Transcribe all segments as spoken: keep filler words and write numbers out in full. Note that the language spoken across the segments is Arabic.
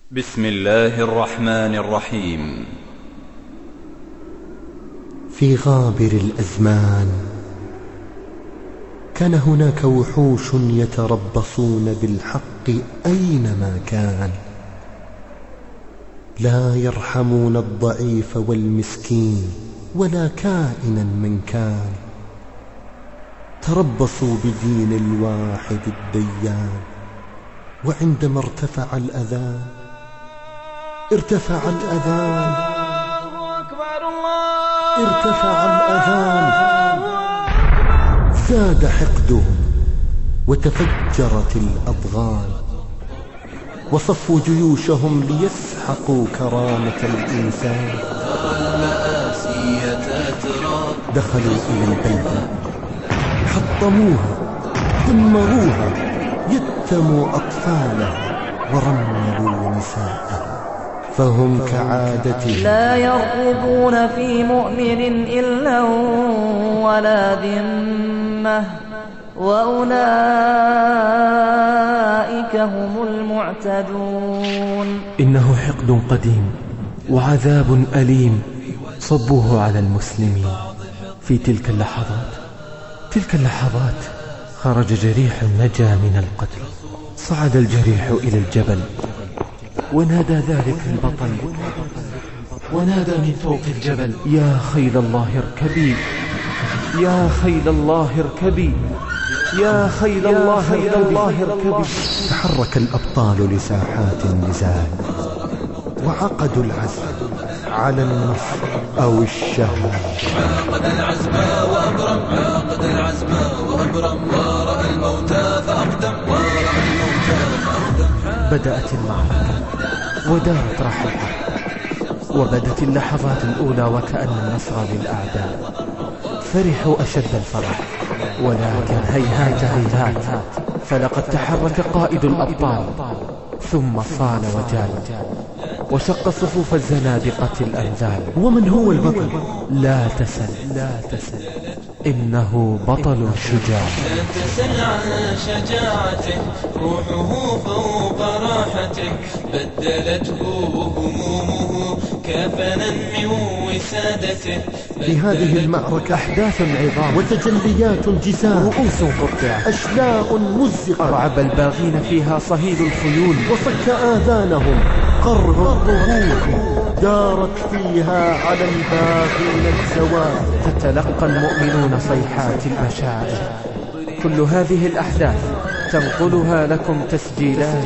بسم الله الرحمن الرحيم. في غابر الأزمان كان هناك وحوش يتربصون بالحق أينما كان، لا يرحمون الضعيف والمسكين ولا كائنا من كان. تربصوا بدين الواحد الديان، وعندما ارتفع الأذان ارتفع الأذان ارتفع الأذان زاد حقدهم وتفجرت الأضغان، وصفوا جيوشهم ليسحقوا كرامة الإنسان. دخلوا إلى البلدة، حطموها، دمروها، يتموا أطفالها ورملوا نساءها، فهم كعادتهم لا يرقبون في مؤمن إلا ولا ذمة، وأولئك هم المعتدون. إنه حقد قديم وعذاب أليم صبوه على المسلمين في تلك اللحظات. تلك اللحظات خرج جريح نجا من القتل، صعد الجريح إلى الجبل ونادى ذلك البطل، ونادى من فوق الجبل: يا خيل الله اركبي، يا خيل الله اركبي، يا خيل الله اركبي. تحرك الأبطال لساحات النزال، وعقدوا العزم على النصر أو الشهادة. عقد العزم وأبرم، عقد العزم وأبرم، ورأى الموتى فأقدم، ورأى الموتى فأقدم. بدأت المعركة ودارت رحلها، وبدت اللحظات الأولى وكأن النصر للأعداء. فرحوا أشد الفرح، ولكن هيهات هيهات، فلقد تحرك قائد الأبطال ثم صال وجال، وشق صفوف الزنادقة الأنذال. ومن هو البطل؟ لا تسل لا تسل إنه بطل شجاع. لا تسل عن شجاعته، روحه فوق راحته، بدلته همومه كفنا من وسادته. في هذه المعركة أحداث عظام وتجليات جسام، رؤوس قطعت، أشلاء مزقت، أرعب الباغين فيها صهيل الخيول، وصك آذانهم قرع الضغوط. دارت فيها على الباغين الزوال، تتلقى المؤمنون صيحات البشائر. كل هذه الأحداث تنقلها لكم تسجيلات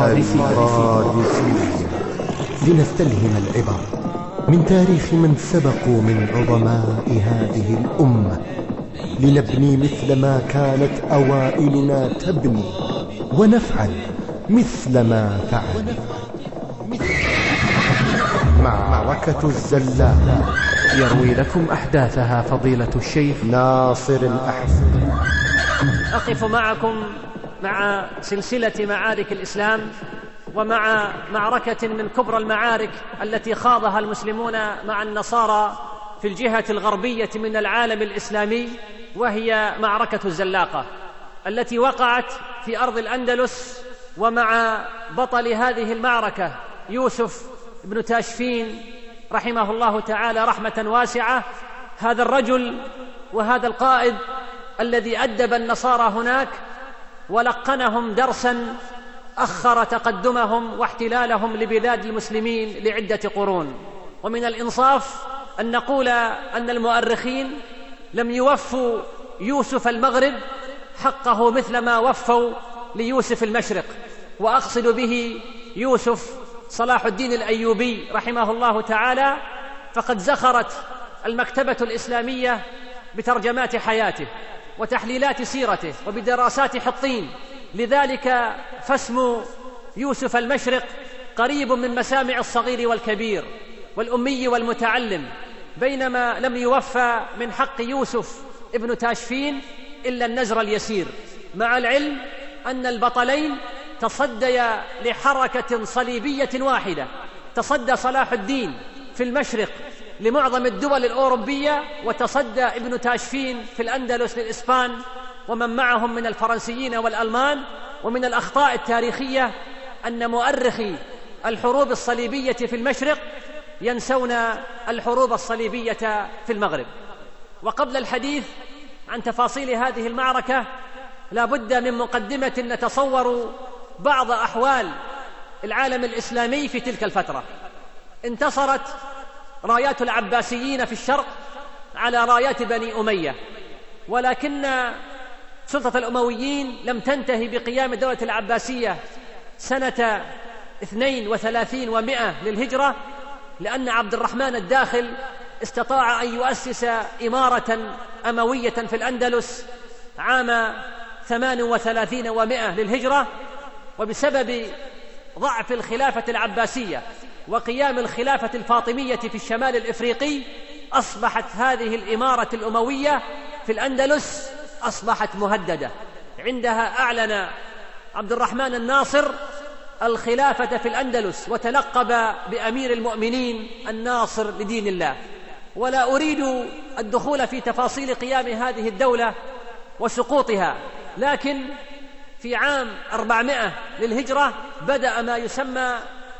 القادسية، لنستلهم العبر من تاريخ من سبقوا من عظماء هذه الأمة، لنبني مثل ما كانت أوائلنا تبني، ونفعل مثل ما فعل. معركة الزلاق يروي لكم أحداثها فضيلة الشيخ ناصر الأحسن. أقف معكم مع سلسلة معارك الإسلام، ومع معركة من كبرى المعارك التي خاضها المسلمون مع النصارى في الجهة الغربية من العالم الإسلامي، وهي معركة الزلاقة التي وقعت في أرض الأندلس. ومع بطل هذه المعركة يوسف بن تاشفين رحمه الله تعالى رحمة واسعة، هذا الرجل وهذا القائد الذي أدب النصارى هناك ولقنهم درسا أخر تقدمهم واحتلالهم لبلاد المسلمين لعدة قرون. ومن الإنصاف أن نقول أن المؤرخين لم يوفوا يوسف المغرب حقه مثل ما وفوا ليوسف المشرق، وأقصد به يوسف صلاح الدين الأيوبي رحمه الله تعالى، فقد زخرت المكتبة الإسلامية بترجمات حياته وتحليلات سيرته وبدراسات حطين. لذلك فاسم يوسف المشرق قريب من مسامع الصغير والكبير والأمي والمتعلم، بينما لم يوفى من حق يوسف ابن تاشفين إلا النزر اليسير، مع العلم أن البطلين تصديا لحركة صليبية واحدة. تصدى صلاح الدين في المشرق لمعظم الدول الأوروبية، وتصدى ابن تاشفين في الأندلس للإسبان ومن معهم من الفرنسيين والألمان. ومن الأخطاء التاريخية أن مؤرخي الحروب الصليبية في المشرق ينسون الحروب الصليبية في المغرب. وقبل الحديث عن تفاصيل هذه المعركة لا بد من مقدمة نتصور بعض أحوال العالم الإسلامي في تلك الفترة. انتصرت رايات العباسيين في الشرق على رايات بني أمية، ولكن سلطة الأمويين لم تنتهي بقيام الدولة العباسية سنة اثنين وثلاثين ومائة للهجرة، لأن عبد الرحمن الداخل استطاع أن يؤسس إمارة أموية في الأندلس عام ثمان وثلاثين ومائة للهجرة. وبسبب ضعف الخلافة العباسية وقيام الخلافة الفاطمية في الشمال الإفريقي أصبحت هذه الإمارة الأموية في الأندلس أصبحت مهددة. عندها أعلن عبد الرحمن الناصر الخلافة في الأندلس وتلقب بأمير المؤمنين الناصر لدين الله. ولا أريد الدخول في تفاصيل قيام هذه الدولة وسقوطها، لكن في عام أربعمائة للهجرة بدأ ما يسمى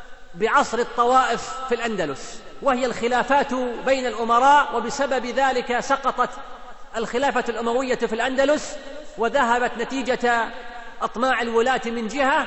بعصر الطوائف في الأندلس، وهي الخلافات بين الأمراء، وبسبب ذلك سقطت الخلافة الأموية في الأندلس وذهبت نتيجة أطماع الولاة من جهة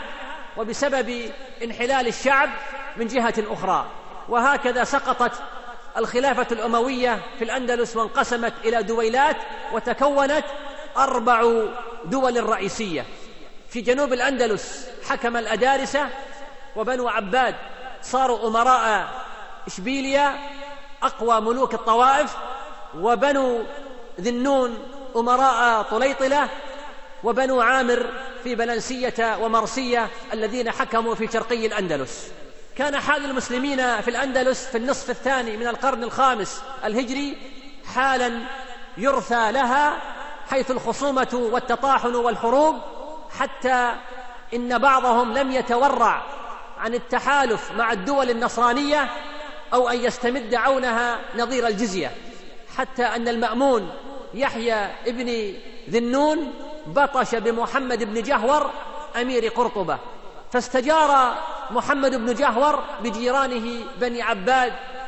وبسبب انحلال الشعب من جهة أخرى. وهكذا سقطت الخلافة الأموية في الأندلس وانقسمت إلى دويلات وتكونت أربع دول رئيسية. في جنوب الأندلس حكم الأدارسة وبنو عباد صاروا أمراء إشبيلية أقوى ملوك الطوائف، وبنو ذنون أمراء طليطلة، وبنو عامر في بلنسية ومرسية الذين حكموا في شرقي الأندلس. كان حال المسلمين في الأندلس في النصف الثاني من القرن الخامس الهجري حالا يرثى لها، حيث الخصومة والتطاحن والحروب، حتى إن بعضهم لم يتورع عن التحالف مع الدول النصرانية أو أن يستمد عونها نظير الجزية، حتى أن المأمون يحيى ابن ذنون بطش بمحمد بن جهور أمير قرطبة، فاستجار محمد بن جهور بجيرانه بني عباد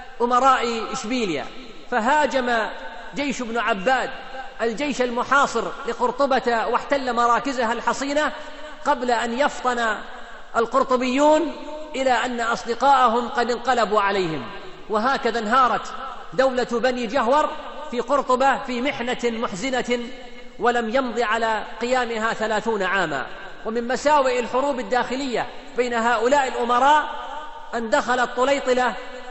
أمراء إشبيلية، فهاجم جيش ابن عباد الجيش المحاصر لقرطبة واحتل مراكزها الحصينة قبل أن يفطن القرطبيون إلى أن أصدقائهم قد انقلبوا عليهم. وهكذا انهارت دولة بني جهور في قرطبة في محنة محزنة ولم يمض على قيامها ثلاثون عاما. ومن مساوئ الحروب الداخلية بين هؤلاء الأمراء أن دخلت طليطلة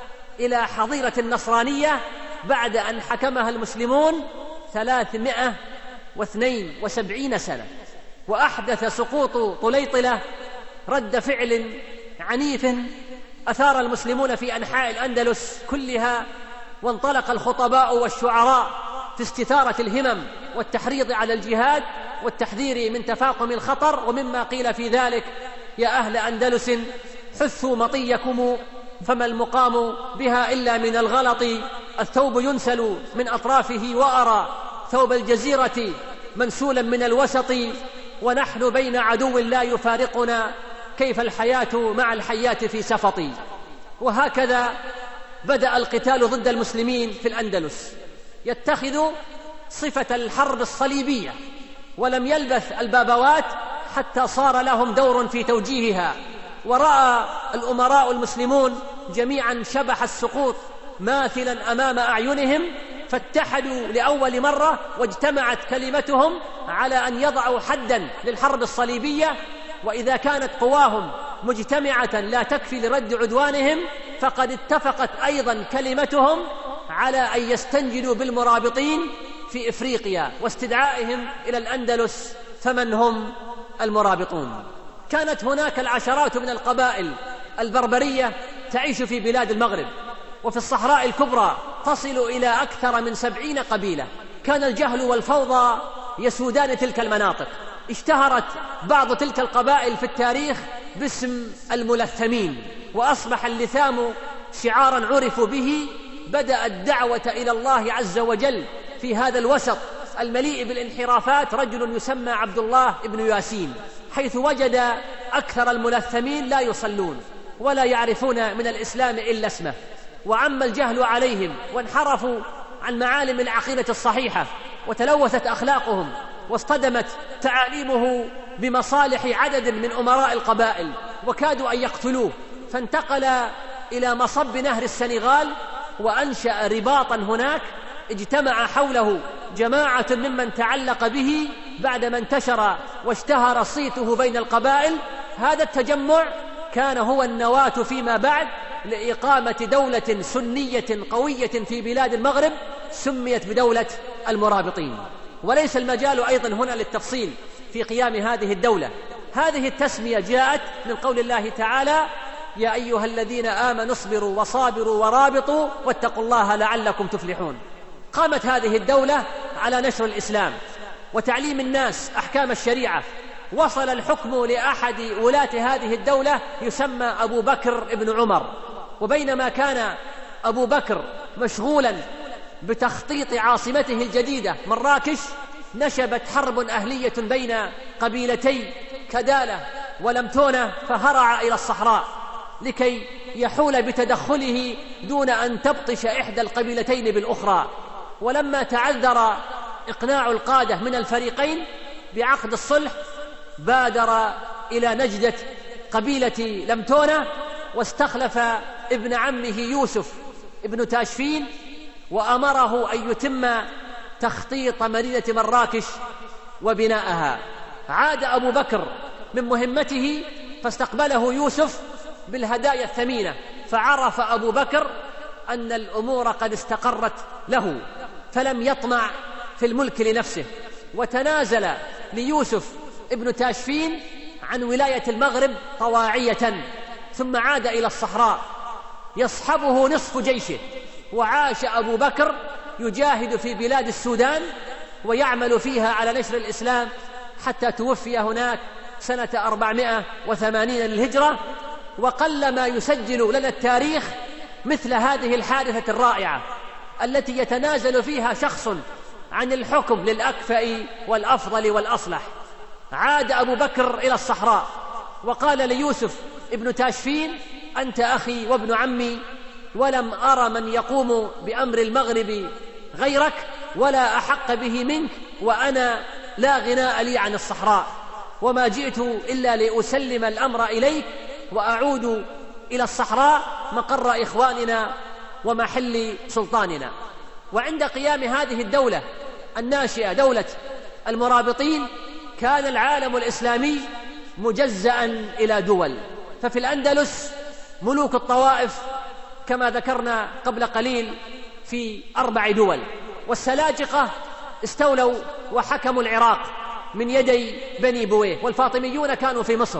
إلى حظيرة النصرانية بعد أن حكمها المسلمون ثلاثمائة واثنين وسبعين سنة، وأحدث سقوط طليطلة رد فعل عنيف أثار المسلمون في أنحاء الأندلس كلها، وانطلق الخطباء والشعراء في استثارة الهمم والتحريض على الجهاد والتحذير من تفاقم الخطر. ومما قيل في ذلك: يا أهل أندلس حثوا مطيكم فما المقام بها إلا من الغلط، الثوب ينسل من أطرافه وأرى ثوب الجزيرة منسولا من الوسط، ونحن بين عدو لا يفارقنا كيف الحياة مع الحياة في سفط. وهكذا بدأ القتال ضد المسلمين في الأندلس يتخذ صفة الحرب الصليبية، ولم يلبث البابوات حتى صار لهم دور في توجيهها. ورأى الأمراء المسلمون جميعا شبح السقوط ماثلا أمام أعينهم، فاتحدوا لأول مرة واجتمعت كلمتهم على أن يضعوا حدا للحرب الصليبية. وإذا كانت قواهم مجتمعة لا تكفي لرد عدوانهم، فقد اتفقت أيضا كلمتهم على أن يستنجدوا بالمرابطين في إفريقيا واستدعائهم إلى الأندلس. فمن هم المرابطون؟ كانت هناك العشرات من القبائل البربرية تعيش في بلاد المغرب، وفي الصحراء الكبرى تصل إلى أكثر من سبعين قبيلة. كان الجهل والفوضى يسودان تلك المناطق. اشتهرت بعض تلك القبائل في التاريخ باسم الملثمين، وأصبح اللثام شعارا عرفوا به. بدأ الدعوة إلى الله عز وجل في هذا الوسط المليء بالانحرافات رجل يسمى عبد الله بن ياسين، حيث وجد أكثر الملثمين لا يصلون ولا يعرفون من الإسلام إلا اسمه، وعم الجهل عليهم وانحرفوا عن معالم العقيدة الصحيحة، وتلوثت أخلاقهم، واصطدمت تعاليمه بمصالح عدد من أمراء القبائل، وكادوا أن يقتلوه، فانتقل إلى مصب نهر السنغال وأنشأ رباطا هناك اجتمع حوله جماعة ممن تعلق به بعدما انتشر واشتهر صيته بين القبائل. هذا التجمع كان هو النواة فيما بعد لإقامة دولة سنية قوية في بلاد المغرب سميت بدولة المرابطين. وليس المجال أيضا هنا للتفصيل في قيام هذه الدولة. هذه التسمية جاءت من قول الله تعالى: يا أيها الذين آمنوا اصبروا وصابروا ورابطوا واتقوا الله لعلكم تفلحون. قامت هذه الدولة على نشر الإسلام وتعليم الناس أحكام الشريعة. وصل الحكم لأحد ولاة هذه الدولة يسمى أبو بكر ابن عمر. وبينما كان أبو بكر مشغولا بتخطيط عاصمته الجديدة مراكش، نشبت حرب أهلية بين قبيلتي كدالة ولمتونة، فهرع إلى الصحراء لكي يحول بتدخله دون أن تبطش إحدى القبيلتين بالأخرى. ولما تعذر إقناع القادة من الفريقين بعقد الصلح، بادر إلى نجدة قبيلة لمتونة واستخلف ابن عمه يوسف ابن تاشفين، وأمره أن يتم تخطيط مدينة مراكش وبناءها. عاد أبو بكر من مهمته فاستقبله يوسف بالهدايا الثمينة، فعرف أبو بكر أن الأمور قد استقرت له، فلم يطمع في الملك لنفسه، وتنازل ليوسف ابن تاشفين عن ولاية المغرب طواعية، ثم عاد إلى الصحراء يصحبه نصف جيشه. وعاش أبو بكر يجاهد في بلاد السودان ويعمل فيها على نشر الإسلام حتى توفي هناك سنة أربعمائة وثمانين للهجرة. وقلما يسجل لنا التاريخ مثل هذه الحادثة الرائعة التي يتنازل فيها شخص عن الحكم للأكفأ والأفضل والأصلح. عاد أبو بكر إلى الصحراء وقال ليوسف ابن تاشفين: أنت أخي وابن عمي، ولم أرى من يقوم بأمر المغرب غيرك ولا أحق به منك، وأنا لا غناء لي عن الصحراء، وما جئت إلا لأسلم الأمر إليك وأعود إلى الصحراء مقر إخواننا ومحل سلطاننا. وعند قيام هذه الدولة الناشئة دولة المرابطين، كان العالم الإسلامي مجزأ إلى دول. ففي الأندلس ملوك الطوائف كما ذكرنا قبل قليل في أربع دول، والسلاجقة استولوا وحكموا العراق من يدي بني بويه، والفاطميون كانوا في مصر.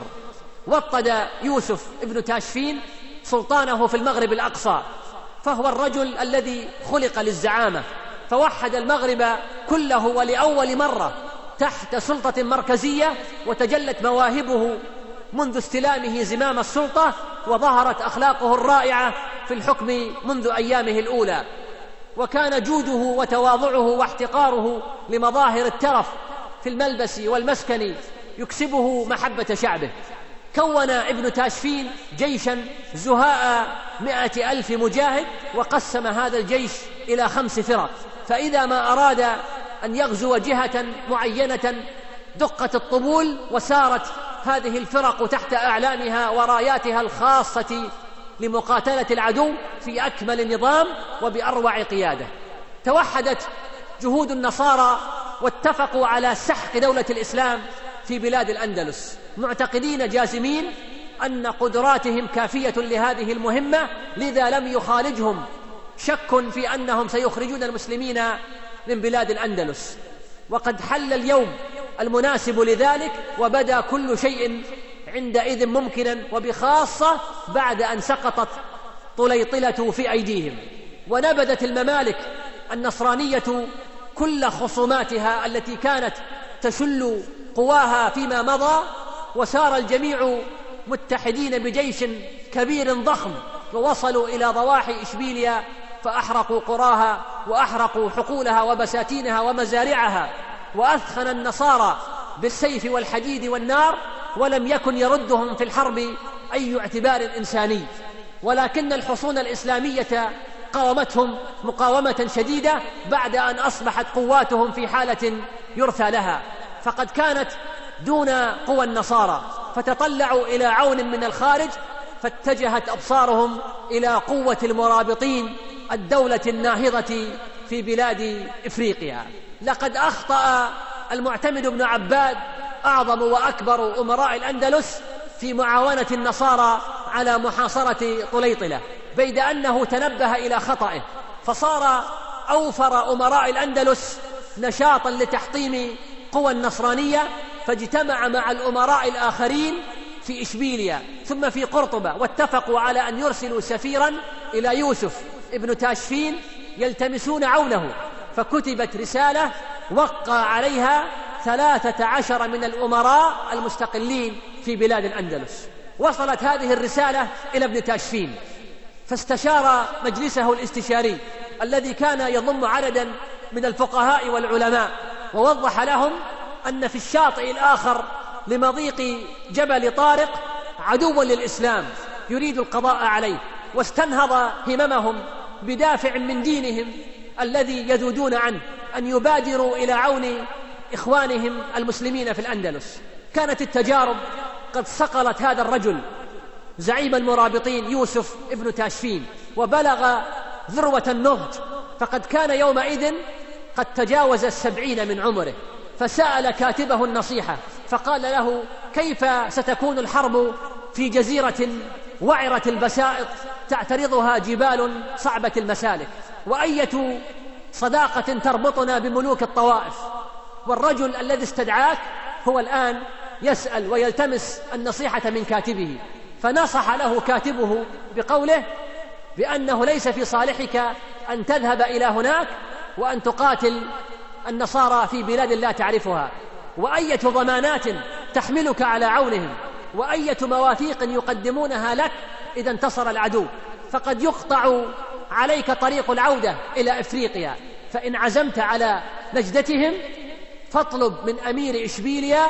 وطد يوسف ابن تاشفين سلطانه في المغرب الأقصى، فهو الرجل الذي خلق للزعامة، فوحد المغرب كله ولأول مرة تحت سلطة مركزية، وتجلت مواهبه منذ استلامه زمام السلطة، وظهرت أخلاقه الرائعة في الحكم منذ أيامه الأولى. وكان جوده وتواضعه واحتقاره لمظاهر الترف في الملبس والمسكن يكسبه محبة شعبه. كون ابن تاشفين جيشا زهاء مئة ألف مجاهد، وقسم هذا الجيش إلى خمس فرق، فإذا ما أراد أن يغزو جهة معينة دقت الطبول، وسارت هذه الفرق تحت أعلامها وراياتها الخاصة لمقاتلة العدو في أكمل نظام وبأروع قيادة. توحدت جهود النصارى واتفقوا على سحق دولة الإسلام في بلاد الأندلس، معتقدين جازمين أن قدراتهم كافية لهذه المهمة، لذا لم يخالجهم شك في أنهم سيخرجون المسلمين من بلاد الأندلس. وقد حل اليوم المناسب لذلك، وبدا كل شيء عندئذ ممكنا، وبخاصة بعد أن سقطت طليطلة في أيديهم، ونبذت الممالك النصرانية كل خصوماتها التي كانت تشل قواها فيما مضى، وسار الجميع متحدين بجيش كبير ضخم، ووصلوا إلى ضواحي إشبيليا فأحرقوا قراها وأحرقوا حقولها وبساتينها ومزارعها، وأثخن النصارى بالسيف والحديد والنار، ولم يكن يردهم في الحرب أي اعتبار إنساني، ولكن الحصون الإسلامية قاومتهم مقاومة شديدة بعد أن أصبحت قواتهم في حالة يرثى لها، فقد كانت دون قوى النصارى، فتطلعوا إلى عون من الخارج، فاتجهت أبصارهم إلى قوة المرابطين الدولة الناهضة في بلاد إفريقيا. لقد أخطأ المعتمد بن عباد أعظم وأكبر أمراء الأندلس في معاونة النصارى على محاصرة طليطلة، بيد أنه تنبه إلى خطئه، فصار أوفر أمراء الأندلس نشاطا لتحطيم قوى النصرانية، فاجتمع مع الأمراء الآخرين في إشبيليا ثم في قرطبة، واتفقوا على أن يرسلوا سفيرا إلى يوسف ابن تاشفين يلتمسون عونه، فكتبت رسالة وقع عليها ثلاثة عشر من الأمراء المستقلين في بلاد الأندلس. وصلت هذه الرسالة إلى ابن تاشفين، فاستشار مجلسه الاستشاري الذي كان يضم عددا من الفقهاء والعلماء، ووضح لهم أن في الشاطئ الآخر لمضيق جبل طارق عدو للإسلام يريد القضاء عليه، واستنهض هممهم بدافع من دينهم الذي يذودون عنه أن يبادروا إلى عون إخوانهم المسلمين في الأندلس. كانت التجارب قد صقلت هذا الرجل زعيم المرابطين يوسف ابن تاشفين، وبلغ ذروة النضج، فقد كان يومئذ قد تجاوز السبعين من عمره، فسأل كاتبه النصيحة فقال له: كيف ستكون الحرب في جزيرة وعرة البسائط تعترضها جبال صعبة المسالك؟ وأية صداقة تربطنا بملوك الطوائف؟ والرجل الذي استدعاك هو الآن يسأل ويلتمس النصيحة من كاتبه. فنصح له كاتبه بقوله بأنه ليس في صالحك أن تذهب إلى هناك وأن تقاتل النصارى في بلاد لا تعرفها، وأية ضمانات تحملك على عونهم، وأية مواثيق يقدمونها لك إذا انتصر العدو، فقد يقطع عليك طريق العودة إلى إفريقيا، فإن عزمت على نجدتهم فاطلب من أمير إشبيليا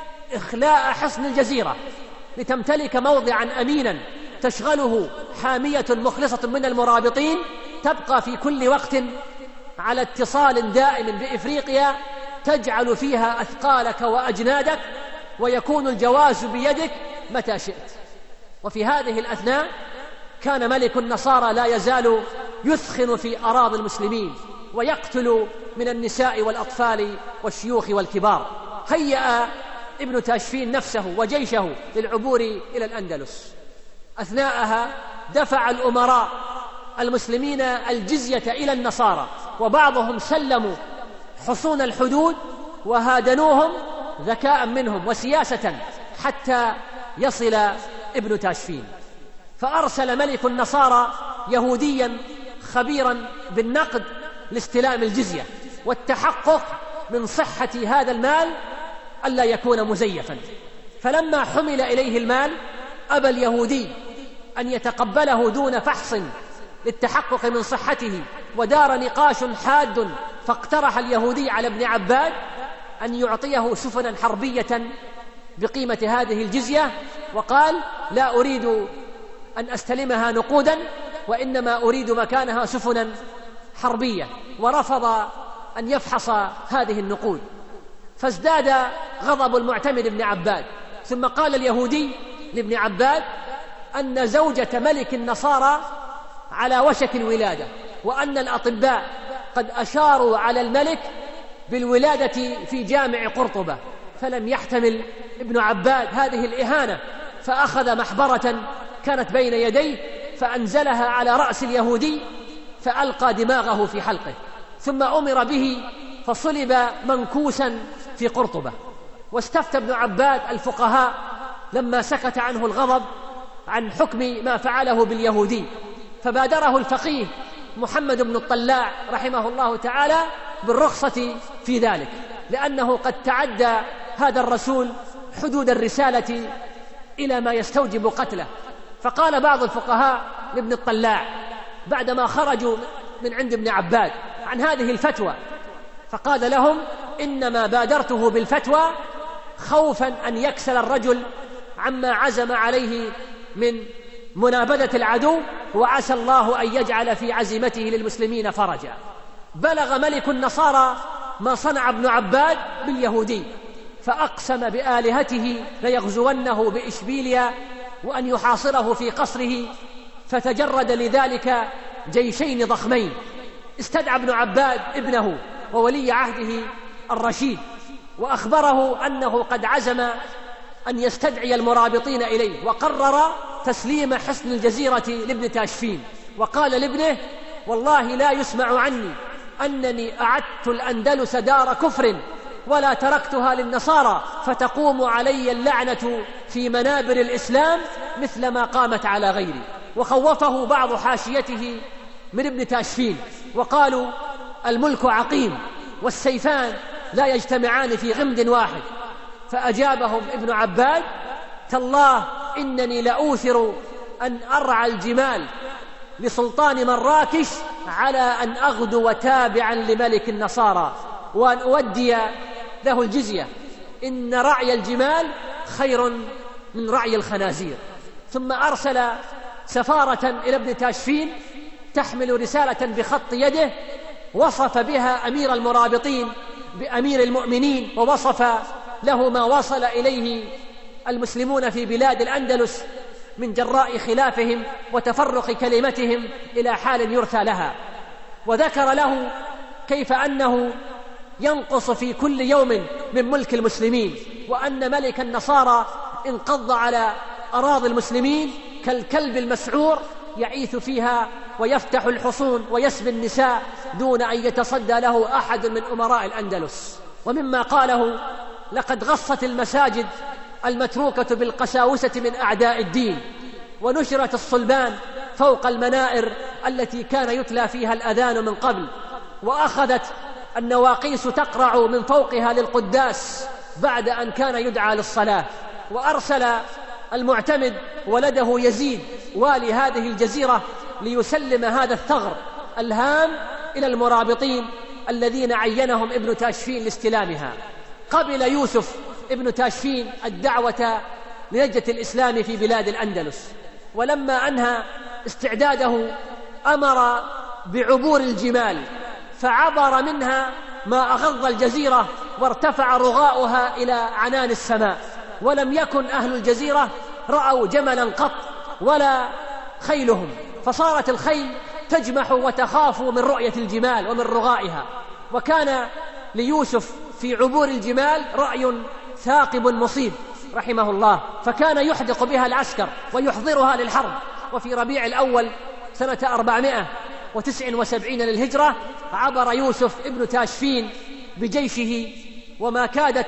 إخلاء حصن الجزيرة لتمتلك موضعا أمينا تشغله حامية مخلصة من المرابطين، تبقى في كل وقت على اتصال دائم بإفريقيا، تجعل فيها أثقالك وأجنادك، ويكون الجواز بيدك متى شئت. وفي هذه الأثناء كان ملك النصارى لا يزال يثخن في أراضي المسلمين، ويقتل من النساء والأطفال والشيوخ والكبار. هيأ ابن تاشفين نفسه وجيشه للعبور إلى الأندلس. أثناءها دفع الأمراء المسلمين الجزية إلى النصارى، وبعضهم سلموا حصون الحدود وهادنوهم ذكاء منهم وسياسة حتى يصل ابن تاشفين. فأرسل ملك النصارى يهوديا خبيرا بالنقد لاستلام الجزية والتحقق من صحة هذا المال ألا يكون مزيفا. فلما حمل إليه المال أبى اليهودي أن يتقبله دون فحص للتحقق من صحته، ودار نقاش حاد، فاقترح اليهودي على ابن عباد أن يعطيه سفنا حربية بقيمة هذه الجزية، وقال: لا أريد أن أستلمها نقودا، وإنما أريد مكانها سفنا حربية، ورفض أن يفحص هذه النقود. فازداد غضب المعتمد ابن عباد، ثم قال اليهودي لابن عباد أن زوجة ملك النصارى على وشك الولادة، وأن الأطباء قد أشاروا على الملك بالولادة في جامع قرطبة. فلم يحتمل ابن عباد هذه الإهانة، فأخذ محبرة كانت بين يديه فأنزلها على رأس اليهودي، فألقى دماغه في حلقه، ثم أمر به فصلب منكوسا في قرطبة. واستفتى ابن عباد الفقهاء لما سكت عنه الغضب عن حكم ما فعله باليهودي، فبادره الفقيه محمد بن الطلاع رحمه الله تعالى بالرخصة في ذلك، لأنه قد تعدى هذا الرسول حدود الرسالة إلى ما يستوجب قتله. فقال بعض الفقهاء لابن الطلاع بعدما خرجوا من عند ابن عباد عن هذه الفتوى، فقال لهم: إنما بادرته بالفتوى خوفا أن يكسل الرجل عما عزم عليه من منابذة العدو، وعسى الله أن يجعل في عزيمته للمسلمين فرجا. بلغ ملك النصارى ما صنع ابن عباد باليهودي، فأقسم بآلهته ليغزونه بإشبيليا وأن يحاصره في قصره، فتجرد لذلك جيشين ضخمين. استدعى ابن عباد ابنه وولي عهده الرشيد وأخبره أنه قد عزم أن يستدعي المرابطين إليه، وقرر تسليم حصن الجزيرة لابن تاشفين، وقال لابنه: والله لا يسمع عني أنني أعدت الأندلس دار كفر ولا تركتها للنصارى فتقوم علي اللعنة في منابر الإسلام مثل ما قامت على غيري. وخوفه بعض حاشيته من ابن تاشفين وقالوا: الملك عقيم والسيفان لا يجتمعان في غمد واحد. فأجابهم ابن عباد: تالله إنني لأوثر أن أرعى الجمال لسلطان مراكش على أن أغدو تابعا لملك النصارى وأن أودي له الجزية، إن رعي الجمال خير من رعي الخنازير. ثم أرسل سفارة إلى ابن تاشفين تحمل رسالة بخط يده وصف بها أمير المرابطين بأمير المؤمنين، ووصف له ما وصل إليه المسلمون في بلاد الأندلس من جراء خلافهم وتفرق كلمتهم إلى حال يرثى لها. وذكر له كيف أنه ينقص في كل يوم من ملك المسلمين، وأن ملك النصارى انقض على أراضي المسلمين كالكلب المسعور يعيث فيها ويفتح الحصون ويسبي النساء دون أن يتصدى له أحد من أمراء الأندلس. ومما قاله: لقد غصت المساجد المتروكة بالقساوسة من أعداء الدين، ونشرت الصلبان فوق المنائر التي كان يتلى فيها الأذان من قبل، وأخذت النواقيس تقرع من فوقها للقداس بعد أن كان يدعى للصلاة. وأرسل المعتمد ولده يزيد والي هذه الجزيرة ليسلم هذا الثغر الهام إلى المرابطين الذين عينهم ابن تاشفين لاستلامها. قبل يوسف ابن تاشفين الدعوة لنجدة الإسلام في بلاد الأندلس، ولما أنهى استعداده أمر بعبور الجمال، فعبر منها ما أغض الجزيرة وارتفع رغاؤها إلى عنان السماء، ولم يكن أهل الجزيرة رأوا جملا قط ولا خيلهم، فصارت الخيل تجمح وتخاف من رؤية الجمال ومن رغائها. وكان ليوسف في عبور الجمال رأي ثاقب مصيب رحمه الله، فكان يحدق بها العسكر ويحضرها للحرب. وفي ربيع الأول سنة أربعمائة وتسعة وسبعين للهجرة عبر يوسف ابن تاشفين بجيشه، وما كادت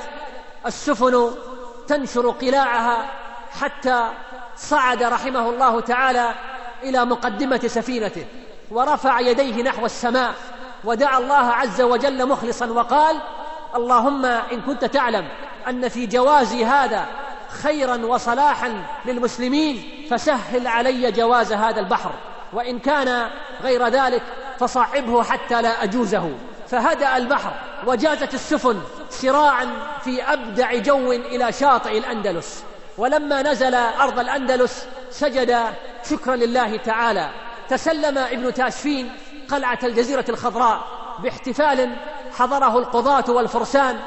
السفن تنشر قلاعها حتى صعد رحمه الله تعالى إلى مقدمة سفينته ورفع يديه نحو السماء ودعا الله عز وجل مخلصا وقال: اللهم إن كنت تعلم أن في جوازي هذا خيرا وصلاحا للمسلمين فسهل علي جواز هذا البحر، وإن كان غير ذلك فصعبه حتى لا أجوزه. فهدأ البحر وجازت السفن سراعا في أبدع جو إلى شاطئ الأندلس. ولما نزل أرض الأندلس سجد شكرا لله تعالى. تسلم ابن تاشفين قلعة الجزيرة الخضراء باحتفال حضره القضاة والفرسان،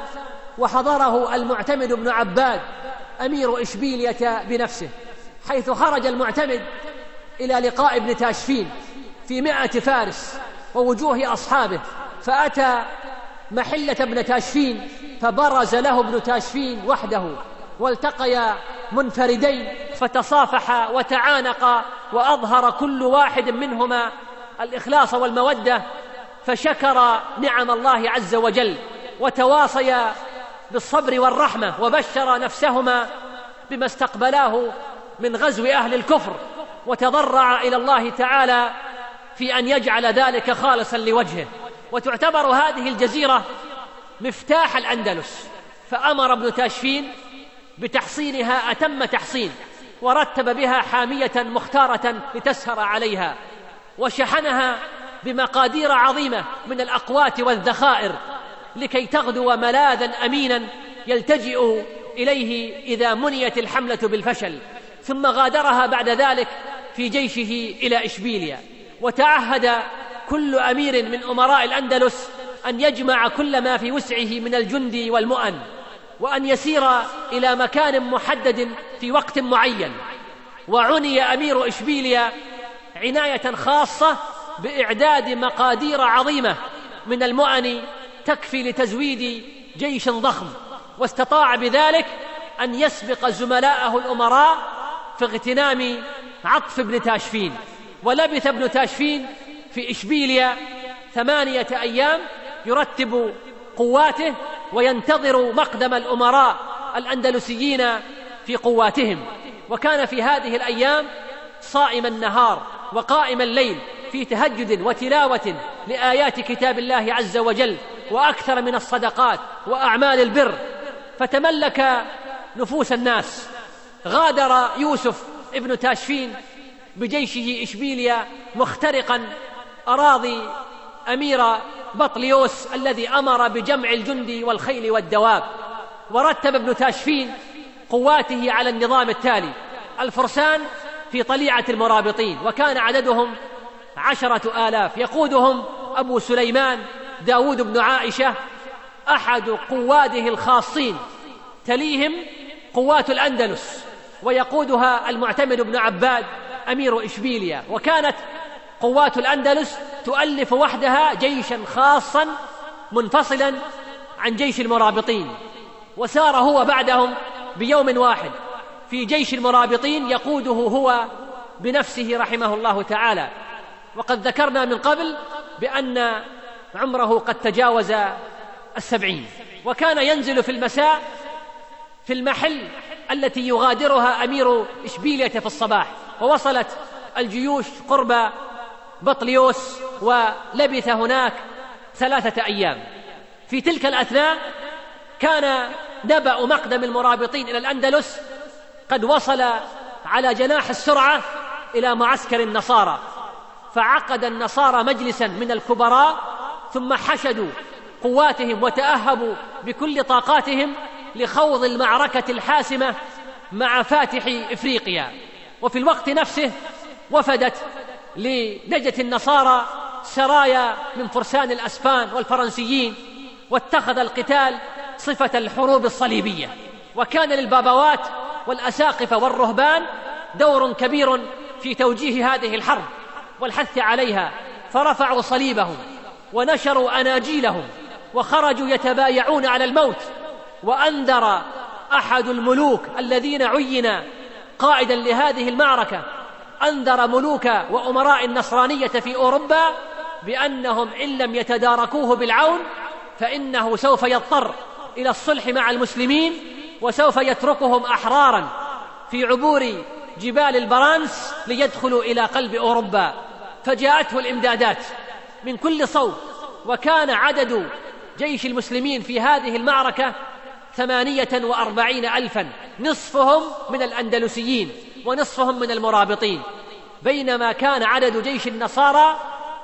وحضره المعتمد بن عباد أمير إشبيلية بنفسه، حيث خرج المعتمد إلى لقاء ابن تاشفين في مائة فارس ووجوه أصحابه، فأتى محلة ابن تاشفين فبرز له ابن تاشفين وحده، والتقيا منفردين فتصافحا وتعانقا، وأظهر كل واحد منهما الإخلاص والمودة، فشكر نعم الله عز وجل وتواصيا بالصبر والرحمة، وبشر نفسهما بما استقبلاه من غزو أهل الكفر، وتضرع إلى الله تعالى في أن يجعل ذلك خالصا لوجهه. وتعتبر هذه الجزيرة مفتاح الأندلس، فأمر ابن تاشفين بتحصينها أتم تحصين، ورتب بها حامية مختارة لتسهر عليها، وشحنها بمقادير عظيمة من الأقوات والذخائر لكي تغدو ملاذا أمينا يلتجئ إليه إذا منيت الحملة بالفشل. ثم غادرها بعد ذلك في جيشه إلى إشبيلية. وتعهد كل أمير من أمراء الأندلس أن يجمع كل ما في وسعه من الجند والمؤن، وأن يسير إلى مكان محدد في وقت معين. وعني أمير إشبيلية عناية خاصة بإعداد مقادير عظيمة من المؤن تكفي لتزويد جيش ضخم، واستطاع بذلك أن يسبق زملائه الأمراء في اغتنام عطف ابن تاشفين. ولبث ابن تاشفين في إشبيلية ثمانية أيام يرتب قواته وينتظر مقدم الأمراء الأندلسيين في قواتهم. وكان في هذه الأيام صائم النهار وقائم الليل في تهجد وتلاوة لآيات كتاب الله عز وجل، وأكثر من الصدقات وأعمال البر، فتملك نفوس الناس. غادر يوسف ابن تاشفين بجيشه إشبيلية مخترقا أراضي أمير بطليوس الذي أمر بجمع الجند والخيل والدواب. ورتب ابن تاشفين قواته على النظام التالي: الفرسان في طليعة المرابطين، وكان عددهم عشرة آلاف، يقودهم أبو سليمان داود بن عائشة أحد قواده الخاصين، تليهم قوات الأندلس ويقودها المعتمد بن عباد أمير إشبيلية. وكانت قوات الأندلس تؤلف وحدها جيشا خاصا منفصلا عن جيش المرابطين. وسار هو بعدهم بيوم واحد في جيش المرابطين يقوده هو بنفسه رحمه الله تعالى. وقد ذكرنا من قبل بأن عمره قد تجاوز السبعين. وكان ينزل في المساء في المحل التي يغادرها أمير إشبيلية في الصباح. ووصلت الجيوش قرب بطليوس ولبث هناك ثلاثة أيام. في تلك الأثناء كان نبأ مقدم المرابطين إلى الأندلس قد وصل على جناح السرعة إلى معسكر النصارى، فعقد النصارى مجلسا من الكبراء، ثم حشدوا قواتهم وتأهبوا بكل طاقاتهم لخوض المعركة الحاسمة مع فاتح إفريقيا. وفي الوقت نفسه وفدت لنجدة النصارى سرايا من فرسان الأسبان والفرنسيين، واتخذ القتال صفة الحروب الصليبية. وكان للبابوات والأساقفة والرهبان دور كبير في توجيه هذه الحرب والحث عليها، فرفعوا صليبهم ونشروا أناجيلهم وخرجوا يتبايعون على الموت. وأنذر أحد الملوك الذين عين قائدا لهذه المعركة، أنذر ملوك وأمراء النصرانية في أوروبا بأنهم إن لم يتداركوه بالعون فإنه سوف يضطر إلى الصلح مع المسلمين، وسوف يتركهم أحرارا في عبور جبال البرانس ليدخلوا إلى قلب أوروبا. فجاءته الإمدادات من كل صوب، وكان عدد جيش المسلمين في هذه المعركة ثمانية وأربعين ألفا، نصفهم من الأندلسيين ونصفهم من المرابطين، بينما كان عدد جيش النصارى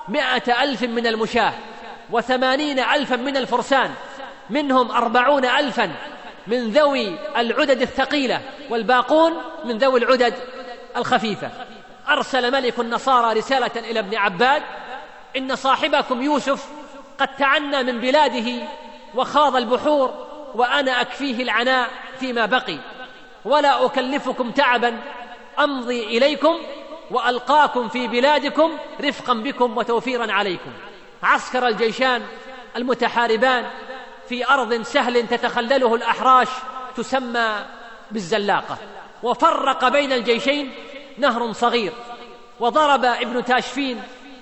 مئة ألف من المشاة وثمانين ألفا من الفرسان، منهم أربعون ألفا من ذوي العدد الثقيلة والباقون من ذوي العدد الخفيفة. أرسل ملك النصارى رسالة إلى ابن عباد: إن صاحبكم يوسف قد تعنى من بلاده وخاض البحور، وأنا أكفيه العناء فيما بقي، ولا أكلفكم تعبا، أمضي إليكم وألقاكم في بلادكم رفقا بكم وتوفيرا عليكم. عسكر الجيشان المتحاربان في أرض سهل تتخلله الأحراش تسمى بالزلاقة، وفرق بين الجيشين نهر صغير، وضرب ابن تاشفين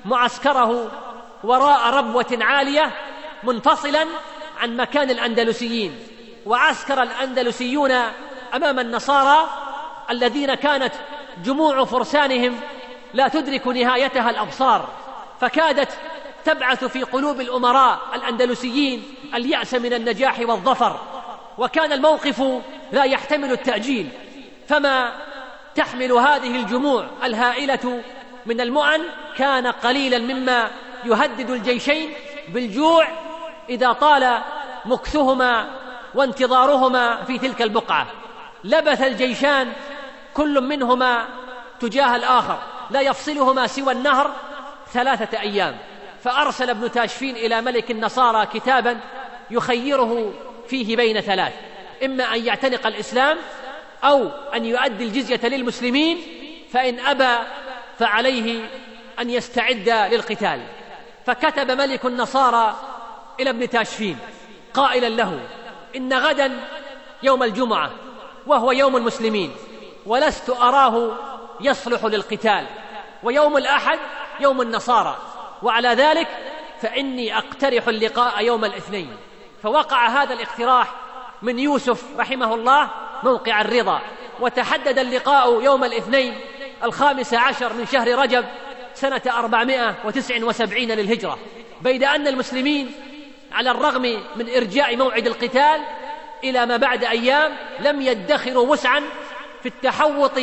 معسكره وراء ربوة عالية منفصلا عن مكان الأندلسيين. وعسكر الأندلسيون أمام النصارى الذين كانت جموع فرسانهم لا تدرك نهايتها الأبصار، فكادت تبعث في قلوب الأمراء الأندلسيين اليأس من النجاح والظفر. وكان الموقف لا يحتمل التأجيل، فما تحمل هذه الجموع الهائلة من المؤن كان قليلا مما يهدد الجيشين بالجوع إذا طال مكثهما وانتظارهما في تلك البقعة. لبث الجيشان كل منهما تجاه الآخر لا يفصلهما سوى النهر ثلاثة أيام. فأرسل ابن تاشفين إلى ملك النصارى كتابا يخيره فيه بين ثلاث: إما أن يعتنق الإسلام أو أن يؤدي الجزية للمسلمين، فإن أبى فعليه أن يستعد للقتال. فكتب ملك النصارى إلى ابن تاشفين قائلا له: إن غدا يوم الجمعة وهو يوم المسلمين، ولست أراه يصلح للقتال، ويوم الأحد يوم النصارى، وعلى ذلك فإني أقترح اللقاء يوم الاثنين. فوقع هذا الاقتراح من يوسف رحمه الله موقع الرضا، وتحدد اللقاء يوم الاثنين الخامس عشر من شهر رجب سنة أربعمائة وتسعة وسبعين للهجرة، بيد أن المسلمين على الرغم من إرجاء موعد القتال إلى ما بعد أيام لم يدخروا وسعا في التحوط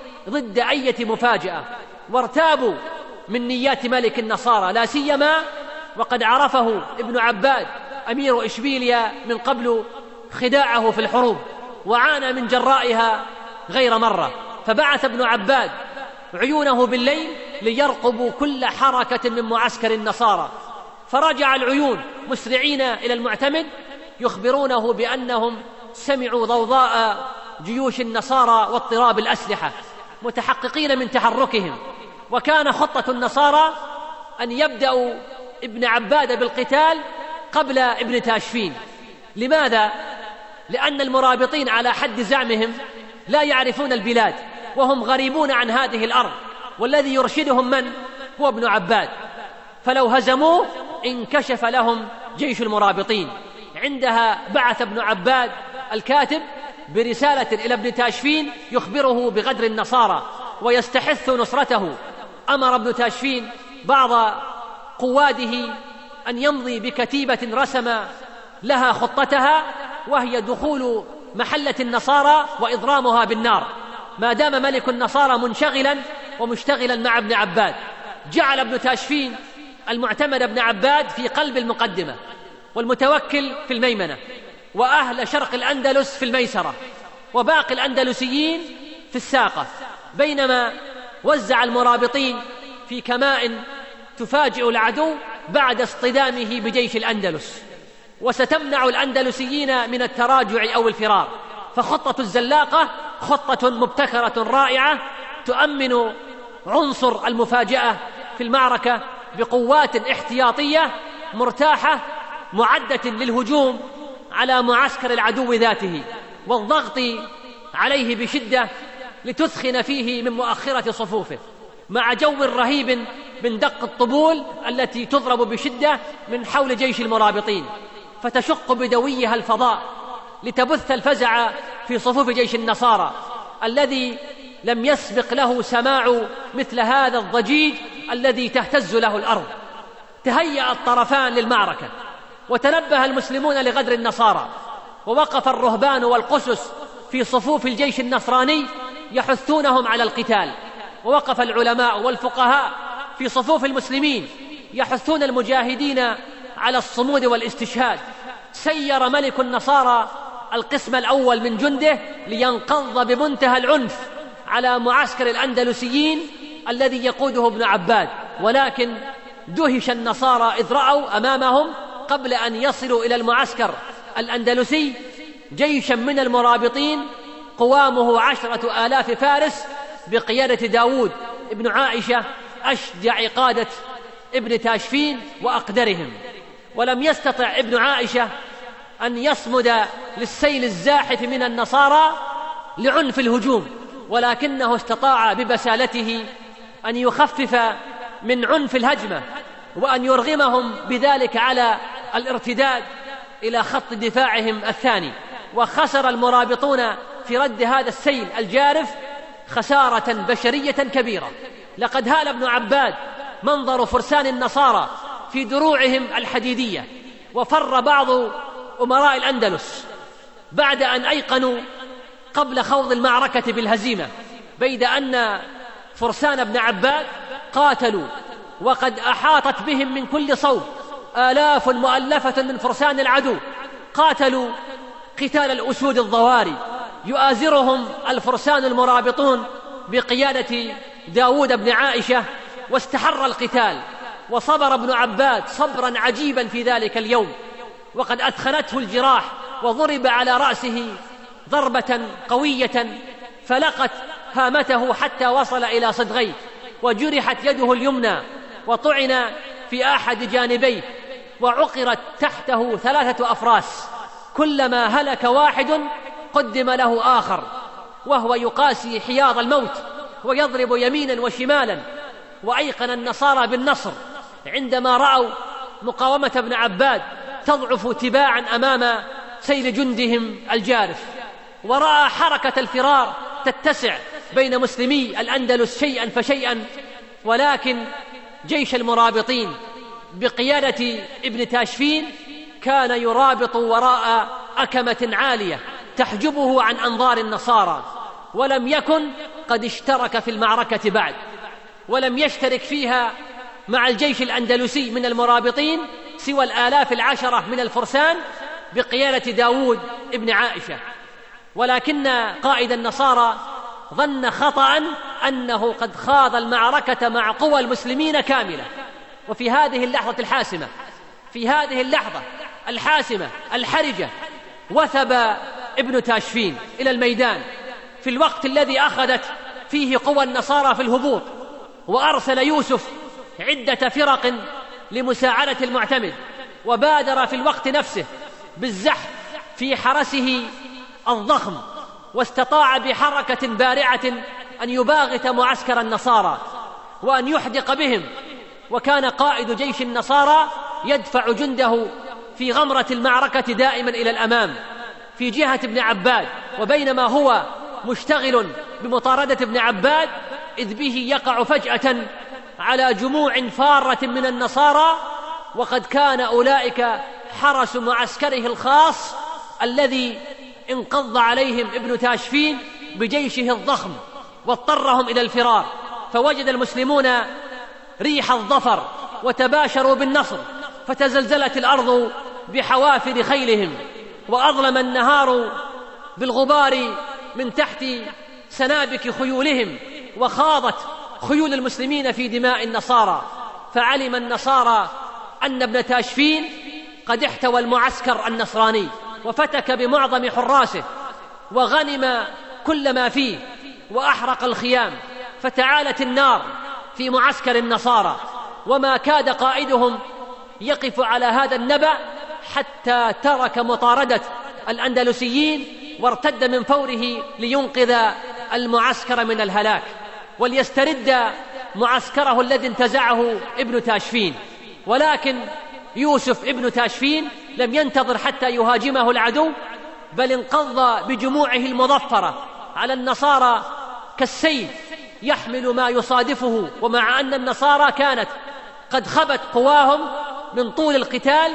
ضد أي مفاجأة، وارتابوا من نيات ملك النصارى، لا سيما وقد عرفه ابن عباد أمير إشبيليا من قبل خداعه في الحروب، وعانى من جرائها غير مرة. فبعث ابن عباد عيونه بالليل ليرقبوا كل حركة من معسكر النصارى، فرجع العيون مسرعين إلى المعتمد يخبرونه بأنهم سمعوا ضوضاء جيوش النصارى واضطراب الأسلحة، متحققين من تحركهم. وكان خطة النصارى أن يبدأوا ابن عباد بالقتال قبل ابن تاشفين. لماذا؟ لأن المرابطين على حد زعمهم لا يعرفون البلاد، وهم غريبون عن هذه الأرض، والذي يرشدهم من؟ هو ابن عباد. فلو هزموه انكشف لهم جيش المرابطين. عندها بعث ابن عباد الكاتب برسالة إلى ابن تاشفين يخبره بغدر النصارى ويستحث نصرته. أمر ابن تاشفين بعض قواده أن يمضي بكتيبة رسم لها خطتها، وهي دخول محلة النصارى وإضرامها بالنار، ما دام ملك النصارى منشغلا ومشتغلا مع ابن عباد. جعل ابن تاشفين المعتمد ابن عباد في قلب المقدمة، والمتوكل في الميمنة، وأهل شرق الأندلس في الميسرة، وباقي الأندلسيين في الساقة، بينما وزع المرابطين في كمائن تفاجئ العدو بعد اصطدامه بجيش الأندلس، وستمنع الأندلسيين من التراجع أو الفرار. فخطة الزلاقة خطة مبتكرة رائعة تؤمن عنصر المفاجأة في المعركة بقوات احتياطية مرتاحة معدة للهجوم على معسكر العدو ذاته، والضغط عليه بشدة لتثخن فيه من مؤخرة صفوفه، مع جو رهيب من دق الطبول التي تضرب بشدة من حول جيش المرابطين، فتشق بدويها الفضاء لتبث الفزع في صفوف جيش النصارى الذي لم يسبق له سماع مثل هذا الضجيج الذي تهتز له الأرض. تهيأ الطرفان للمعركة، وتنبه المسلمون لغدر النصارى، ووقف الرهبان والقسس في صفوف الجيش النصراني يحثونهم على القتال، ووقف العلماء والفقهاء في صفوف المسلمين يحثون المجاهدين على الصمود والاستشهاد. سير ملك النصارى القسم الأول من جنده لينقض بمنتهى العنف على معسكر الأندلسيين الذي يقوده ابن عباد، ولكن دهش النصارى إذ رأوا أمامهم قبل أن يصلوا إلى المعسكر الأندلسي جيشا من المرابطين قوامه عشرة آلاف فارس بقيادة داود ابن عائشة أشجع قادة ابن تاشفين وأقدرهم. ولم يستطع ابن عائشة أن يصمد للسيل الزاحف من النصارى لعنف الهجوم، ولكنه استطاع ببسالته أن يخفف من عنف الهجمة وأن يرغمهم بذلك على الارتداد إلى خط دفاعهم الثاني. وخسر المرابطون في رد هذا السيل الجارف خسارة بشرية كبيرة. لقد هال ابن عباد منظر فرسان النصارى في دروعهم الحديدية، وفر بعض أمراء الأندلس بعد أن أيقنوا قبل خوض المعركة بالهزيمة، بيد أن فرسان ابن عباد قاتلوا وقد أحاطت بهم من كل صوب آلاف مؤلفة من فرسان العدو، قاتلوا قتال الأسود الضواري يؤازرهم الفرسان المرابطون بقيادة داود بن عائشة، واستحر القتال، وصبر ابن عباد صبرا عجيبا في ذلك اليوم، وقد أثخنته الجراح، وضرب على رأسه ضربة قوية فلقت هامته حتى وصل إلى صدغيه، وجرحت يده اليمنى وطعن في أحد جانبيه، وعقرت تحته ثلاثة أفراس، كلما هلك واحد قدم له آخر، وهو يقاسي حياض الموت ويضرب يمينا وشمالا. وأيقن النصارى بالنصر عندما رأوا مقاومة ابن عباد تضعف تباعا أمام سيل جندهم الجارف، ورأى حركة الفرار تتسع بين مسلمي الأندلس شيئا فشيئا، ولكن جيش المرابطين بقيادة ابن تاشفين كان يرابط وراء أكمة عالية تحجبه عن أنظار النصارى، ولم يكن قد اشترك في المعركة بعد، ولم يشترك فيها مع الجيش الأندلسي من المرابطين سوى الآلاف العشرة من الفرسان بقيادة داود ابن عائشة. ولكن قائد النصارى ظن خطأ أنه قد خاض المعركة مع قوى المسلمين كاملة. وفي هذه اللحظة الحاسمة في هذه اللحظة الحاسمة الحرجة وثب ابن تاشفين إلى الميدان في الوقت الذي أخذت فيه قوى النصارى في الهبوط، وأرسل يوسف عدة فرق لمساعدة المعتمد، وبادر في الوقت نفسه بالزحف في حرسه الضخم، واستطاع بحركة بارعة أن يباغت معسكر النصارى وأن يحدق بهم. وكان قائد جيش النصارى يدفع جنده في غمرة المعركة دائما إلى الأمام في جهة ابن عباد، وبينما هو مشتغل بمطاردة ابن عباد إذ به يقع فجأة على جموع فارة من النصارى، وقد كان أولئك حرس معسكره الخاص الذي انقض عليهم ابن تاشفين بجيشه الضخم واضطرهم إلى الفرار. فوجد المسلمون ريح الظفر وتباشروا بالنصر، فتزلزلت الأرض بحوافر خيلهم، وأظلم النهار بالغبار من تحت سنابك خيولهم، وخاضت خيول المسلمين في دماء النصارى. فعلم النصارى أن ابن تاشفين قد احتوى المعسكر النصراني وفتك بمعظم حراسه وغنم كل ما فيه وأحرق الخيام، فتعالت النار في معسكر النصارى، وما كاد قائدهم يقف على هذا النبأ حتى ترك مطاردة الأندلسيين وارتد من فوره لينقذ المعسكر من الهلاك وليسترد معسكره الذي انتزعه ابن تاشفين. ولكن يوسف ابن تاشفين لم ينتظر حتى يهاجمه العدو، بل انقض بجموعه المظفرة على النصارى كالسيل يحمل ما يصادفه. ومع أن النصارى كانت قد خبت قواهم من طول القتال،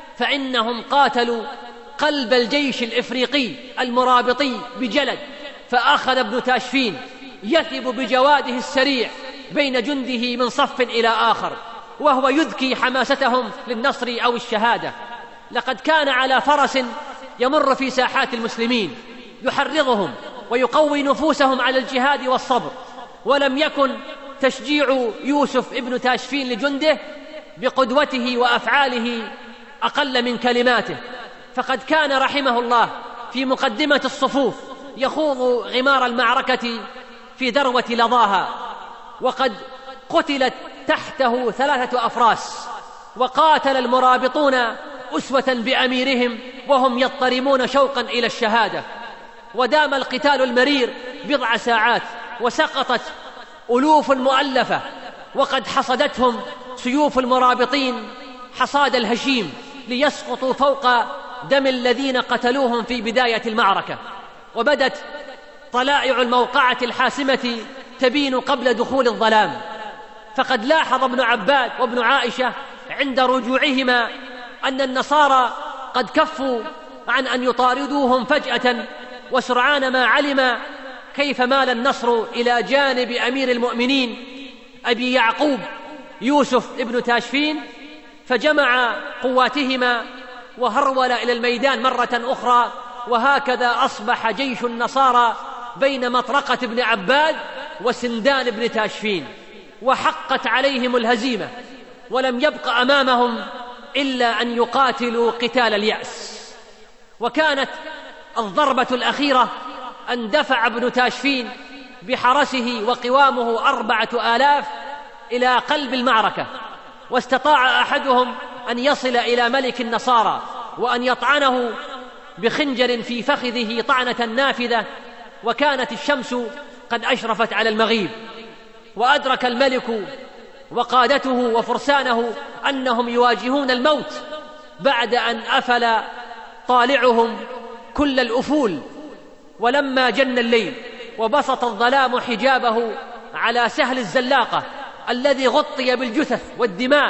فإنهم قاتلوا قلب الجيش الإفريقي المرابطي بجلد، فأخذ ابن تاشفين يثب بجواده السريع بين جنده من صف إلى آخر، وهو يذكي حماستهم للنصر أو الشهادة. لقد كان على فرس يمر في ساحات المسلمين يحرضهم ويقوي نفوسهم على الجهاد والصبر، ولم يكن تشجيع يوسف ابن تاشفين لجنده بقدوته وأفعاله أقل من كلماته، فقد كان رحمه الله في مقدمة الصفوف يخوض غمار المعركة في ذروة لظاها، وقد قتلت تحته ثلاثة أفراس، وقاتل المرابطون أسوة بأميرهم وهم يضطرمون شوقا إلى الشهادة. ودام القتال المرير بضع ساعات، وسقطت ألوف مؤلفة، وقد حصدتهم سيوف المرابطين حصاد الهشيم ليسقطوا فوق دم الذين قتلوهم في بداية المعركة. وبدت طلائع الموقعة الحاسمة تبين قبل دخول الظلام، فقد لاحظ ابن عباد وابن عائشة عند رجوعهما أن النصارى قد كفوا عن أن يطاردوهم فجأة، وسرعان ما علم كيف مال النصر إلى جانب أمير المؤمنين أبي يعقوب يوسف ابن تاشفين، فجمع قواتهما وهرول إلى الميدان مرة أخرى وهكذا أصبح جيش النصارى بين مطرقة بن عباد وسندان بن تاشفين، وحقت عليهم الهزيمة، ولم يبق أمامهم إلا أن يقاتلوا قتال اليأس. وكانت الضربة الأخيرة أن دفع ابن تاشفين بحرسه وقوامه أربعة آلاف إلى قلب المعركة، واستطاع أحدهم أن يصل إلى ملك النصارى وأن يطعنه بخنجر في فخذه طعنة نافذة، وكانت الشمس قد أشرفت على المغيب، وأدرك الملك وقادته وفرسانه أنهم يواجهون الموت بعد أن أفل طالعهم كل الأفول. ولما جن الليل وبسط الظلام حجابه على سهل الزلاقة الذي غطي بالجثث والدماء،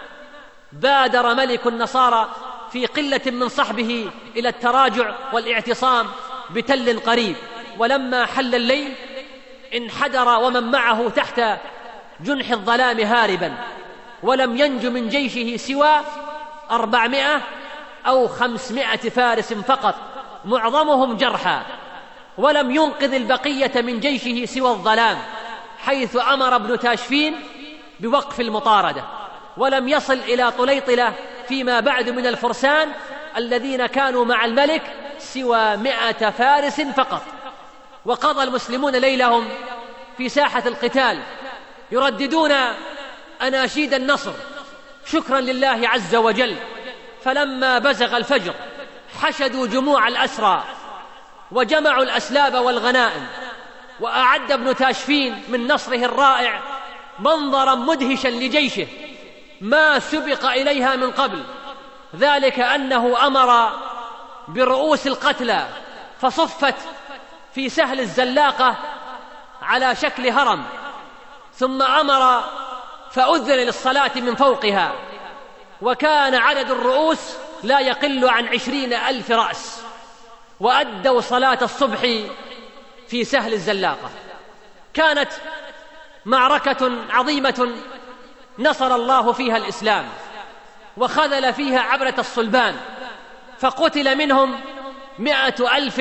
بادر ملك النصارى في قلة من صحبه إلى التراجع والاعتصام بتل قريب. ولما حل الليل انحدر ومن معه تحت جنح الظلام هاربا، ولم ينج من جيشه سوى أربعمائة أو خمسمائة فارس فقط، معظمهم جرحى، ولم ينقذ البقية من جيشه سوى الظلام، حيث أمر ابن تاشفين بوقف المطاردة، ولم يصل إلى طليطلة فيما بعد من الفرسان الذين كانوا مع الملك سوى مائة فارس فقط. وقضى المسلمون ليلهم في ساحة القتال يرددون أناشيد النصر شكرا لله عز وجل. فلما بزغ الفجر حشدوا جموع الأسرى وجمعوا الأسلاب والغنائم، وأعد ابن تاشفين من نصره الرائع منظرا مدهشا لجيشه ما سبق إليها من قبل، ذلك أنه أمر برؤوس القتلى فصفت في سهل الزلاقة على شكل هرم، ثم أمر فأذن للصلاة من فوقها، وكان عدد الرؤوس لا يقل عن عشرين ألف رأس، وأدوا صلاة الصبح في سهل الزلاقة. كانت معركة عظيمة نصر الله فيها الإسلام وخذل فيها عبرة الصلبان، فقتل منهم مائة ألف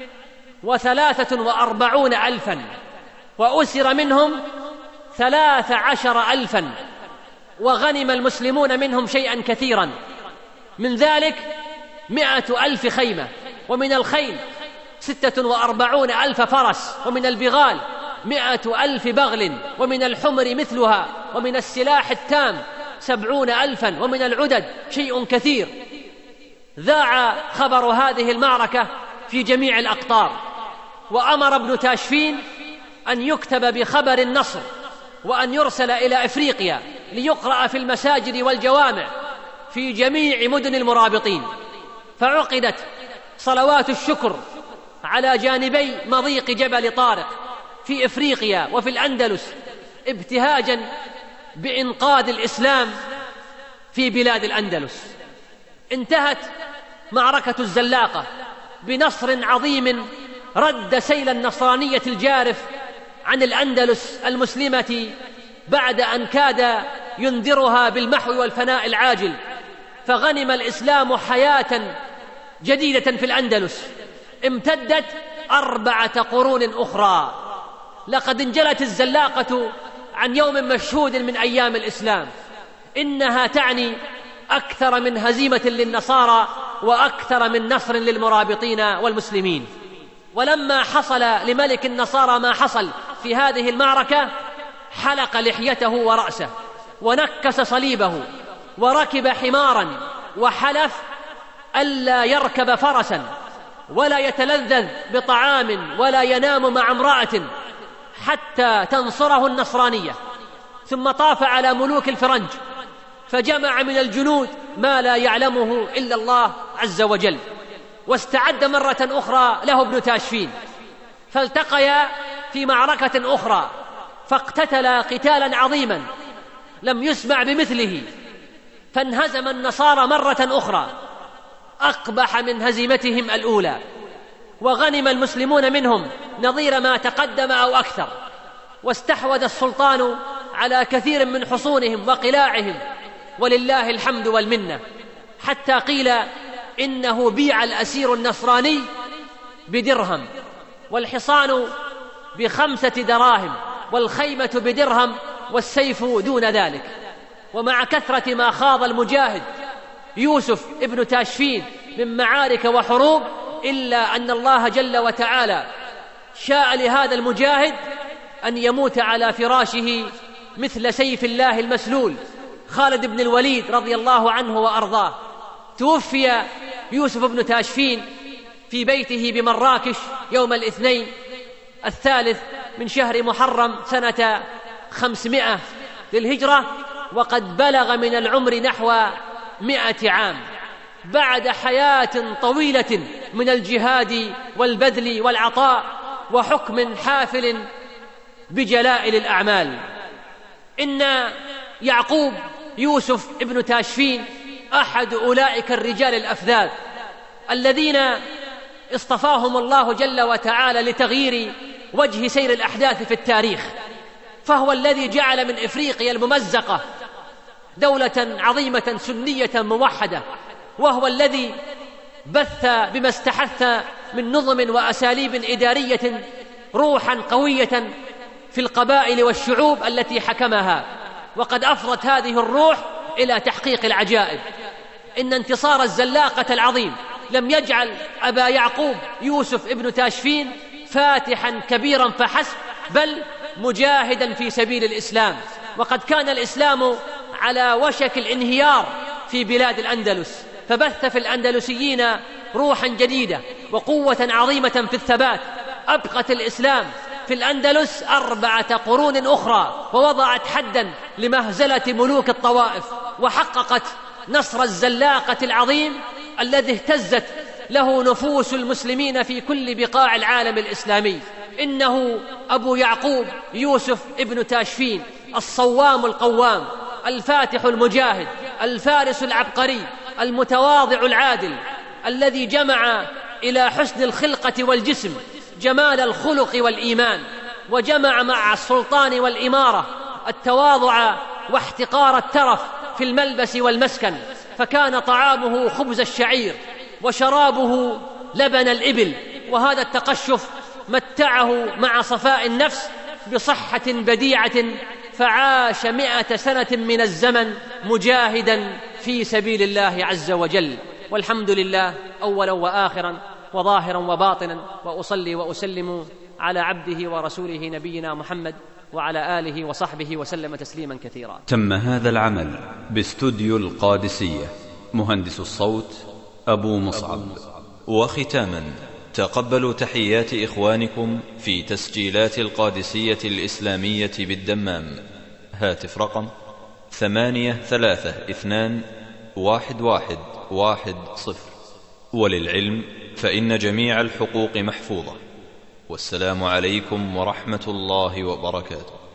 وثلاثة وأربعون ألفا، وأسر منهم ثلاث عشر ألفا، وغنم المسلمون منهم شيئا كثيرا، من ذلك مائة ألف خيمة، ومن الخيل ستة وأربعون ألف فرس، ومن البغال مائة ألف بغل، ومن الحمر مثلها، ومن السلاح التام سبعون ألفا، ومن العدد شيء كثير. ذاع خبر هذه المعركة في جميع الأقطار، وأمر ابن تاشفين أن يكتب بخبر النصر وأن يرسل إلى إفريقيا ليقرأ في المساجد والجوامع في جميع مدن المرابطين. فعقدت صلوات الشكر على جانبي مضيق جبل طارق في إفريقيا وفي الأندلس، ابتهاجا بإنقاذ الإسلام في بلاد الأندلس. انتهت معركة الزلاقة بنصر عظيم رد سيل النصرانية الجارف عن الأندلس المسلمة بعد أن كاد ينذرها بالمحو والفناء العاجل، فغنم الإسلام حياة جديدة في الأندلس امتدت أربعة قرون أخرى. لقد انجلت الزلاقة عن يوم مشهود من أيام الإسلام، إنها تعني أكثر من هزيمة للنصارى وأكثر من نصر للمرابطين والمسلمين. ولما حصل لملك النصارى ما حصل في هذه المعركة حلق لحيته ورأسه ونكس صليبه وركب حمارا، وحلف ألا يركب فرسا ولا يتلذذ بطعام ولا ينام مع امرأة حتى تنصره النصرانية. ثم طاف على ملوك الفرنج فجمع من الجنود ما لا يعلمه إلا الله عز وجل، واستعد مرة أخرى له ابن تاشفين، فالتقيا في معركة أخرى فاقتتلا قتالا عظيما لم يسمع بمثله، فانهزم النصارى مرة أخرى أقبح من هزيمتهم الأولى، وغنم المسلمون منهم نظير ما تقدم أو أكثر، واستحوذ السلطان على كثير من حصونهم وقلاعهم ولله الحمد والمنة، حتى قيل إنه بيع الأسير النصراني بدرهم، والحصان بخمسة دراهم، والخيمة بدرهم، والسيف دون ذلك. ومع كثرة ما خاض المجاهد يوسف ابن تاشفين من معارك وحروب، إلا أن الله جل وتعالى شاء لهذا المجاهد أن يموت على فراشه مثل سيف الله المسلول خالد بن الوليد رضي الله عنه وأرضاه. توفي يوسف بن تاشفين في بيته بمراكش يوم الاثنين الثالث من شهر محرم سنة خمسمائة للهجرة، وقد بلغ من العمر نحو مئة عام، بعد حياة طويلة من الجهاد والبذل والعطاء وحكم حافل بجلائل الأعمال. إن يعقوب يوسف ابن تاشفين أحد أولئك الرجال الأفذاذ الذين اصطفاهم الله جل وتعالى لتغيير وجه سير الأحداث في التاريخ، فهو الذي جعل من إفريقيا الممزقة دولة عظيمة سنية موحدة، وهو الذي بث بما استحث من نظم وأساليب إدارية روحا قوية في القبائل والشعوب التي حكمها، وقد أفضت هذه الروح إلى تحقيق العجائب. إن انتصار الزلاقة العظيم لم يجعل أبا يعقوب يوسف ابن تاشفين فاتحا كبيرا فحسب، بل مجاهدا في سبيل الإسلام. وقد كان الإسلام على وشك الانهيار في بلاد الأندلس، فبث في الأندلسيين روحا جديدة وقوة عظيمة في الثبات. أبقت الإسلام في الأندلس أربعة قرون أخرى، ووضعت حدا لمهزلة ملوك الطوائف، وحققت نصر الزلاقة العظيم الذي اهتزت له نفوس المسلمين في كل بقاع العالم الإسلامي. إنه أبو يعقوب يوسف ابن تاشفين، الصوام القوام، الفاتح المجاهد، الفارس العبقري، المتواضع العادل، الذي جمع إلى حسن الخلقة والجسم جمال الخلق والإيمان، وجمع مع السلطان والإمارة التواضع واحتقار الترف في الملبس والمسكن، فكان طعامه خبز الشعير وشرابه لبن الإبل. وهذا التقشف متعه مع صفاء النفس بصحة بديعة، فعاش مئة سنة من الزمن مجاهدا في سبيل الله عز وجل. والحمد لله أولا وآخرا وظاهرا وباطنا، وأصلي وأسلم على عبده ورسوله نبينا محمد وعلى آله وصحبه وسلم تسليما كثيرا. تم هذا العمل باستوديو القادسية، مهندس الصوت أبو مصعب. وختاما تقبلوا تحيات إخوانكم في تسجيلات القادسية الإسلامية بالدمام. هاتف رقم ثمانية ثلاثة اثنان واحد واحد واحد صفر. وللعلم فإن جميع الحقوق محفوظة. والسلام عليكم ورحمة الله وبركاته.